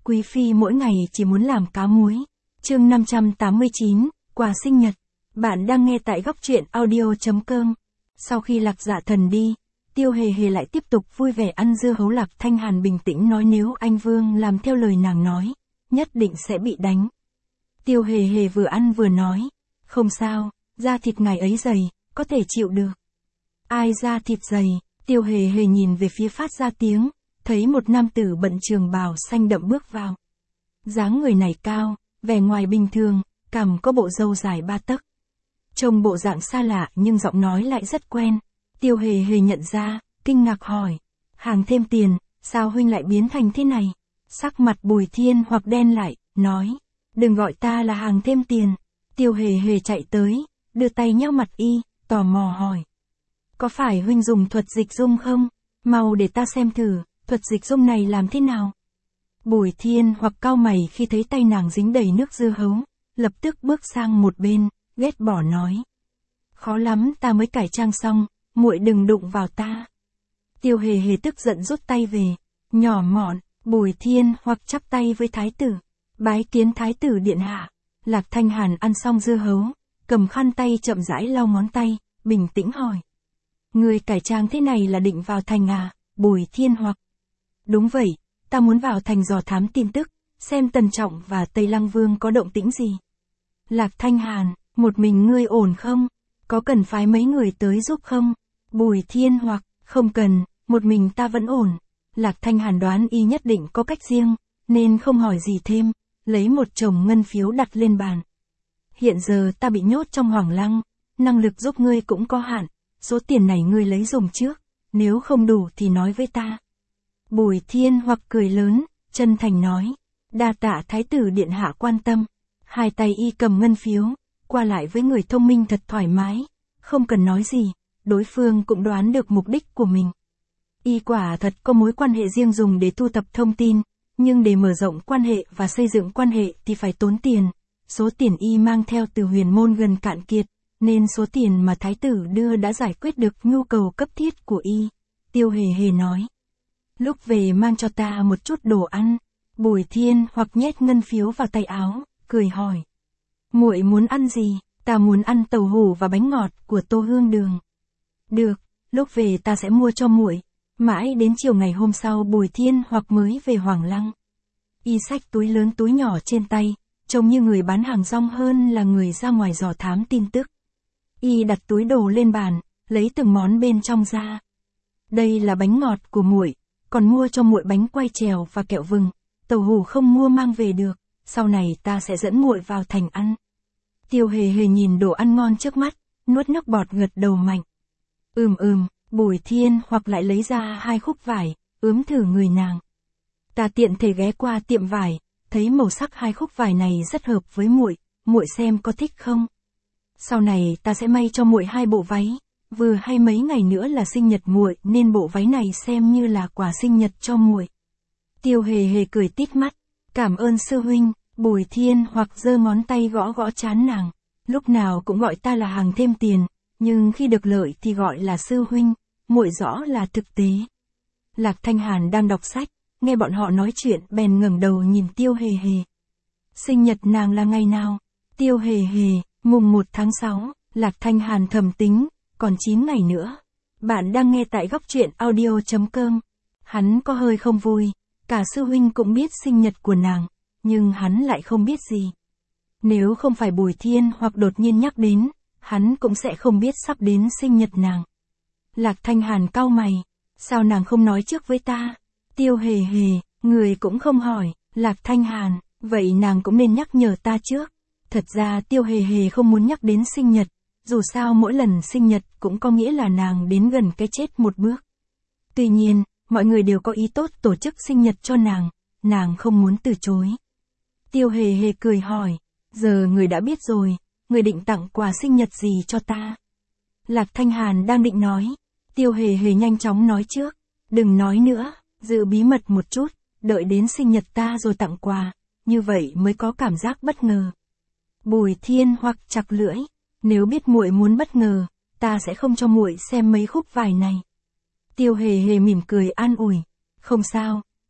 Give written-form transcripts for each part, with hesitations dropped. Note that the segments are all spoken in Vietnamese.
Quý phi mỗi ngày chỉ muốn làm cá muối. Chương 589, quà sinh nhật. Bạn đang nghe tại góc truyện audio.com. Sau khi Lạc Dạ Thần đi, Tiêu Hề Hề lại tiếp tục vui vẻ ăn dưa hấu. Lạc Thanh Hàn bình tĩnh nói nếu anh Vương làm theo lời nàng nói, nhất định sẽ bị đánh. Tiêu Hề Hề vừa ăn vừa nói, không sao, da thịt ngài ấy dày, có thể chịu được. Ai da thịt dày? Tiêu Hề Hề nhìn về phía phát ra tiếng, thấy một nam tử bận trường bào xanh đậm bước vào. Dáng người này cao, vẻ ngoài bình thường, cằm có bộ râu dài 3 tấc. Trông bộ dạng xa lạ nhưng giọng nói lại rất quen. Tiêu Hề Hề nhận ra, kinh ngạc hỏi, hàng thêm tiền, sao huynh lại biến thành thế này? Sắc mặt Bùi Thiên Hoặc đen lại, nói, đừng gọi ta là hàng thêm tiền. Tiêu Hề Hề chạy tới, đưa tay nhao mặt y, tò mò hỏi, có phải huynh dùng thuật dịch dung không? Mau để ta xem thử, thuật dịch dung này làm thế nào? Bùi Thiên Hoặc cau mày khi thấy tay nàng dính đầy nước dưa hấu, lập tức bước sang một bên, ghét bỏ nói, khó lắm, ta mới cải trang xong, muội đừng đụng vào ta. Tiêu Hề Hề tức giận rút tay về, nhỏ mọn. Bùi Thiên Hoặc chắp tay với thái tử, bái kiến thái tử điện hạ. Lạc Thanh Hàn ăn xong dưa hấu, cầm khăn tay chậm rãi lau ngón tay, bình tĩnh hỏi, người cải trang thế này là định vào thành à? Bùi Thiên Hoặc, đúng vậy, ta muốn vào thành dò thám tin tức, xem Tần Trọng và Tây Lăng Vương có động tĩnh gì. Lạc Thanh Hàn, một mình ngươi ổn không? Có cần phái mấy người tới giúp không? Bùi Thiên Hoặc, không cần, một mình ta vẫn ổn. Lạc Thanh Hàn đoán y nhất định có cách riêng, nên không hỏi gì thêm, lấy một chồng ngân phiếu đặt lên bàn. Hiện giờ ta bị nhốt trong Hoàng Lăng, năng lực giúp ngươi cũng có hạn, số tiền này ngươi lấy dùng trước, nếu không đủ thì nói với ta. Bùi Thiên Hoặc cười lớn, chân thành nói, đa tạ thái tử điện hạ quan tâm. Hai tay y cầm ngân phiếu, qua lại với người thông minh thật thoải mái, không cần nói gì, đối phương cũng đoán được mục đích của mình. Y quả thật có mối quan hệ riêng dùng để thu thập thông tin, nhưng để mở rộng quan hệ và xây dựng quan hệ thì phải tốn tiền. Số tiền y mang theo từ huyền môn gần cạn kiệt, nên số tiền mà thái tử đưa đã giải quyết được nhu cầu cấp thiết của y. Tiêu Hề Hề nói, lúc về mang cho ta một chút đồ ăn. Bùi Thiên Hoặc nhét ngân phiếu vào tay áo, cười hỏi, muội muốn ăn gì? Ta muốn ăn tàu hủ và bánh ngọt của Tô Hương Đường. Được, lúc về ta sẽ mua cho muội. Mãi đến chiều ngày hôm sau Bùi Thiên Hoặc mới về Hoàng Lăng. Y xách túi lớn túi nhỏ trên tay, trông như người bán hàng rong hơn là người ra ngoài dò thám tin tức. Y đặt túi đồ lên bàn, lấy từng món bên trong ra. Đây là bánh ngọt của muội, còn mua cho muội bánh quai trèo và kẹo vừng. Tàu hủ không mua mang về được, sau này ta sẽ dẫn muội vào thành ăn. Tiêu Hề Hề nhìn đồ ăn ngon trước mắt, nuốt nước bọt gật đầu mạnh. Bùi Thiên Hoặc lại lấy ra 2 khúc vải, ướm thử người nàng. Ta tiện thể ghé qua tiệm vải, thấy màu sắc 2 khúc vải này rất hợp với muội, muội xem có thích không? Sau này ta sẽ may cho muội 2 bộ váy, vừa hay mấy ngày nữa là sinh nhật muội nên bộ váy này xem như là quà sinh nhật cho muội. Tiêu Hề Hề cười tít mắt, cảm ơn sư huynh. Bùi Thiên Hoặc giơ ngón tay gõ gõ trán nàng, lúc nào cũng gọi ta là hàng thêm tiền, nhưng khi được lợi thì gọi là sư huynh, muội rõ là thực tế. Lạc Thanh Hàn đang đọc sách, nghe bọn họ nói chuyện bèn ngẩng đầu nhìn Tiêu Hề Hề. Sinh nhật nàng là ngày nào? Tiêu Hề Hề, mùng 1 tháng 6, Lạc Thanh Hàn thầm tính, còn 9 ngày nữa. Bạn đang nghe tại góc truyện audio.com. Hắn có hơi không vui, cả sư huynh cũng biết sinh nhật của nàng, nhưng hắn lại không biết gì. Nếu không phải Bùi Thiên Hoặc đột nhiên nhắc đến, hắn cũng sẽ không biết sắp đến sinh nhật nàng. Lạc Thanh Hàn cau mày, sao nàng không nói trước với ta? Tiêu Hề Hề, người cũng không hỏi. Lạc Thanh Hàn, vậy nàng cũng nên nhắc nhở ta trước. Thật ra Tiêu Hề Hề không muốn nhắc đến sinh nhật, dù sao mỗi lần sinh nhật cũng có nghĩa là nàng đến gần cái chết một bước. Tuy nhiên, mọi người đều có ý tốt tổ chức sinh nhật cho nàng không muốn từ chối. Tiêu Hề Hề cười hỏi, giờ người đã biết rồi, người định tặng quà sinh nhật gì cho ta? Lạc Thanh Hàn đang định nói, Tiêu Hề Hề nhanh chóng nói trước, đừng nói nữa, giữ bí mật một chút, đợi đến sinh nhật ta rồi tặng quà, như vậy mới có cảm giác bất ngờ. Bùi Thiên Hoặc chặt lưỡi, nếu biết muội muốn bất ngờ, ta sẽ không cho muội xem mấy khúc vải này. Tiêu Hề Hề mỉm cười an ủi, không sao,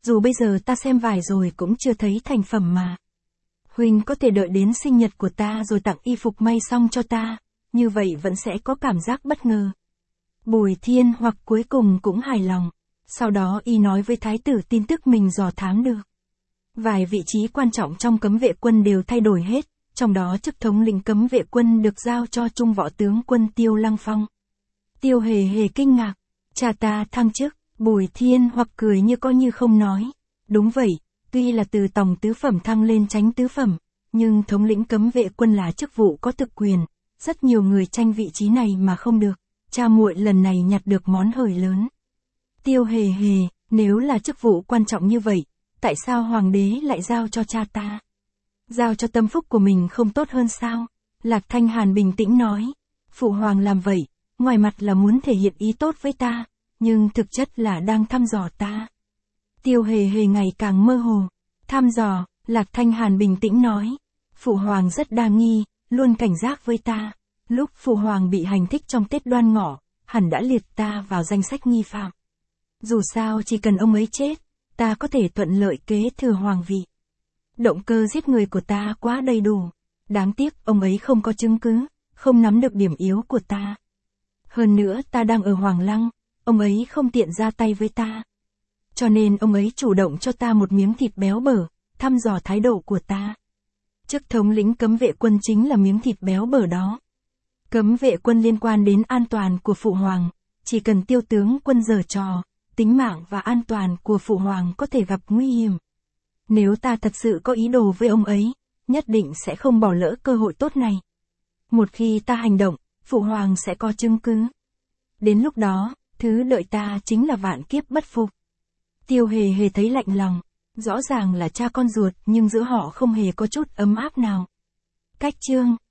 Dù bây giờ ta xem vải rồi cũng chưa thấy thành phẩm mà. Huynh có thể đợi đến sinh nhật của ta rồi tặng y phục may xong cho ta, như vậy vẫn sẽ có cảm giác bất ngờ. Bùi Thiên Hoặc cuối cùng cũng hài lòng. Sau đó y nói với thái tử tin tức mình dò thám được. Vài vị trí quan trọng trong cấm vệ quân đều thay đổi hết, trong đó chức thống lĩnh cấm vệ quân được giao cho trung võ tướng quân Tiêu Lăng Phong. Tiêu Hề Hề kinh ngạc, cha ta thăng chức. Bùi Thiên Hoặc cười như có như không nói. Đúng vậy, tuy là từ tổng tứ phẩm thăng lên chánh tứ phẩm, nhưng thống lĩnh cấm vệ quân là chức vụ có thực quyền, rất nhiều người tranh vị trí này mà không được. Cha muội lần này nhặt được món hời lớn. Tiêu Hề Hề, nếu là chức vụ quan trọng như vậy, tại sao hoàng đế lại giao cho cha ta? Giao cho tâm phúc của mình không tốt hơn sao? Lạc Thanh Hàn bình tĩnh nói. Phụ hoàng làm vậy, ngoài mặt là muốn thể hiện ý tốt với ta, nhưng thực chất là đang thăm dò ta. Tiêu Hề Hề ngày càng mơ hồ. Thăm dò, Lạc Thanh Hàn bình tĩnh nói. Phụ hoàng rất đa nghi, luôn cảnh giác với ta. Lúc phụ hoàng bị hành thích trong Tết Đoan Ngọ, hẳn đã liệt ta vào danh sách nghi phạm. Dù sao chỉ cần ông ấy chết, ta có thể thuận lợi kế thừa hoàng vị. Động cơ giết người của ta quá đầy đủ. Đáng tiếc ông ấy không có chứng cứ, không nắm được điểm yếu của ta. Hơn nữa ta đang ở Hoàng Lăng, ông ấy không tiện ra tay với ta. Cho nên ông ấy chủ động cho ta một miếng thịt béo bở, thăm dò thái độ của ta. Chức thống lĩnh cấm vệ quân chính là miếng thịt béo bở đó. Cấm vệ quân liên quan đến an toàn của phụ hoàng, chỉ cần Tiêu tướng quân giở trò, tính mạng và an toàn của phụ hoàng có thể gặp nguy hiểm. Nếu ta thật sự có ý đồ với ông ấy, nhất định sẽ không bỏ lỡ cơ hội tốt này. Một khi ta hành động, phụ hoàng sẽ có chứng cứ. Đến lúc đó, thứ đợi ta chính là vạn kiếp bất phục. Tiêu Hề Hề thấy lạnh lòng, rõ ràng là cha con ruột nhưng giữa họ không hề có chút ấm áp nào. Cách chương